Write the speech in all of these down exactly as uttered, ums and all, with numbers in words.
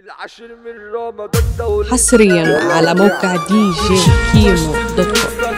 العشر من رمضان دولة حصريا على موقع دي جي كيمو دوت كوم.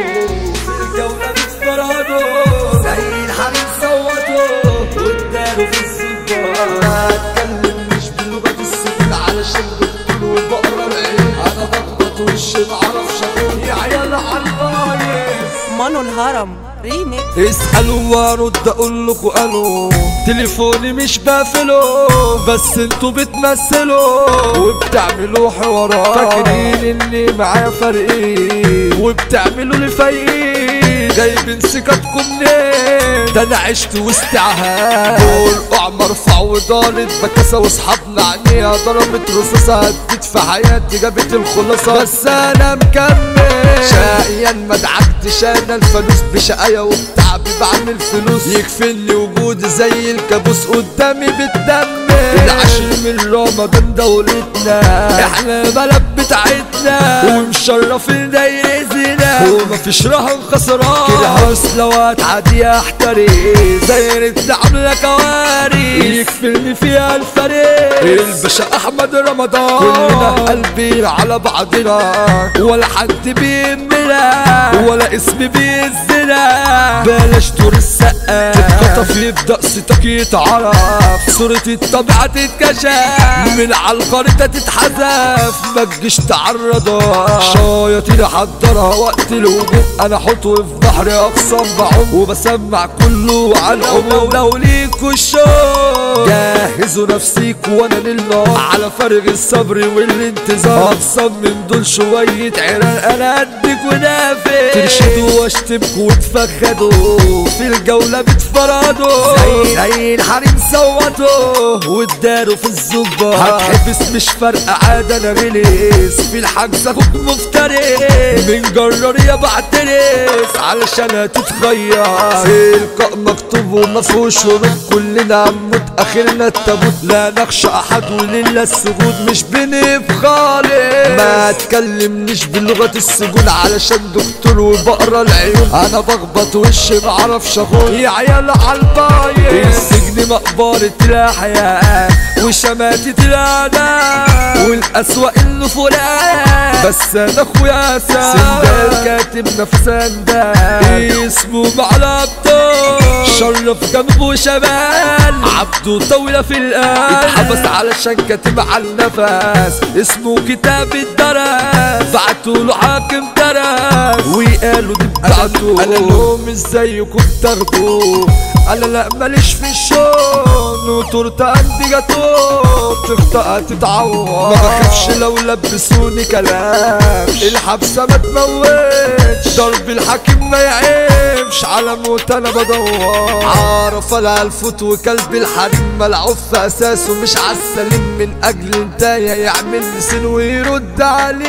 الجولة بتفرهدوا زي الحريم صوتوا واداروا في الزبار. ما اتكلمنيش بلغة السجن علشان بقتل وبقرا العين. انا بخبط وش معرفش اقول يا عيال عالرايق. مانو الهرم ريميكس. اسألوا وارد اقول لكم الو، تليفوني مش بقفله بس انتوا بتمثلوا وبتعملوا حوارات فاكرين اني معايا فرقين وبتعملوا لي فايقين جايبين ثقتكم منين؟ ده انا عشت وسط عهاد دول اعمى ارفع وضالت بكاسه واصحابنا عينيها ضربت رصاصه هدت في حياتي جابت الخلاصه بس انا مكمل شقيا ما دعكتش انا الفلوس بشقايا وبتعبي بعمل فلوس يكفيني وجودي زي الكابوس قدامي بالدم. العشر من رمضان دولتنا احنا بلد بتاعتنا ومشرفين دايرتنا ومفيش رهن خسران كده وسلوات عادية احتريز دايرتنا عاملة كوارث يكفيني فيها الفريق الباشا احمد رمضان كلنا قلبي على بعضنا ولا حد بيهمنا ولا اسم بيزنا بلاش دور السقا تتخطف يبدأ ستك يتعرف صورة الطبيعة تتكشف من على الخريطة تتحذف متجيش تعرضها شياطين حضرها وقت الهجوم انا حطه في بحر اقسم بعم وبسمع كله على العموم لو ليكوا الشوق جهزوا نفسيكوا وانا لله على فرغ الصبر والانتظار اقسم من دول شوية عرق انا قدك ونافق ترشدوا واشتمكوا وتفخدوا في الجولة بتفرضوا زي زي الحريم صوتوا واداروا في الزبار هتحبس مش فارقة عادة انا غلس في الحجز اخوك مفترس من جرار يا بعترس علشان هتتخير القاء مكتوب ومفهوش شروط كلنا هنموت اخرنا التابوت لا نخشى احد ولله السجود مش بنف خالص ما تكلمنيش بلغة السجون علشان دكتور وبقرا العيون انا بخبط وش معرفش اخون يا عيال عالبايظ السجن مقبرة الاحياء وشماتة الأعداء والأسوأ النفورات بس أنا أخويا سندال كاتب نفسان ده اسمه معلبته شرف جنبه شمال عبده طويلة في القلب اتحبس علشان كاتب على النفس اسمه كتاب الدرس بعتوله حاكم درس وقالوا دي بتاعته أنا لهم مش زيكم بتاخدوه انا لا ماليش في الشون وتورته عندي جاتو تخطئ تتعور ما بخافش لو لبسوني كلام الحبسه ما تموتش ضرب الحاكم ما يعيبش على موت انا بدور عارف على الفوت وكلب الحريم ملعوب في اساسه مش عالسليم من اجل انتايه يعمل سن ويرد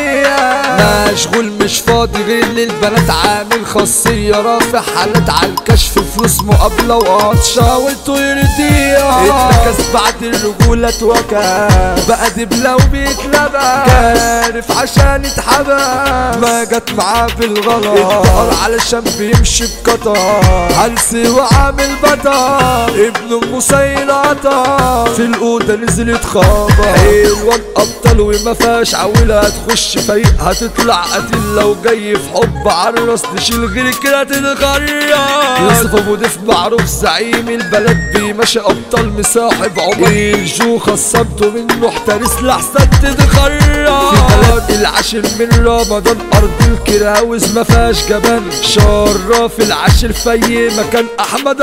عليها مشغول مش فاضي غير للبنات عامل خاصيه رافع حالات على الكشف فلوس مقابله وقط شاولته يرضيها اتنكس بعد الرجوله اتوكل بقى دبله وبيتلبى كارف عشان يتحبى ما جت معاه بالغلط اتبقر علشان بيمشي بقطر هلسي وعامل بطل ابن ام مسيلطة في الاوضه نزلت خابر حلوه الابطال وما فيهاش عويله هتخش فايق هتطلع قتيل لو جاي في حب عالراس تشيل غير كده تتغير يوسف ابو ضيف معروف زعيم البلد بيمشي ابطال مصاحب عمر الجو خصمته من محترس لحسن تتخرج في بلد العاشر من رمضان ارض الكراوز ما فيهاش جبان شرف العاشر في مكان احمد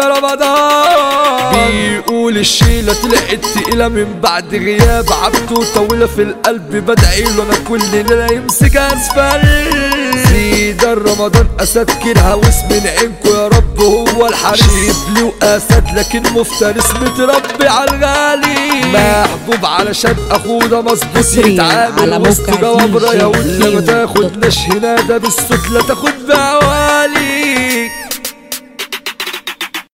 رمضان بيقول الشيله طلعت تقيله من بعد غياب عبده طويله في القلب بدعي له انا كل ليله يمسك اسفل زيد رمضان اسد كرهوس من عينكو يا رب هو الحارس شبلي واسد لكن مفترس متربي على الغالي محبوب علشان اخوه ده مظبوط يتعامل وسط جوابره يا ولد ما تاخدناش هنا ده بالصوت لا تاخد بعوالي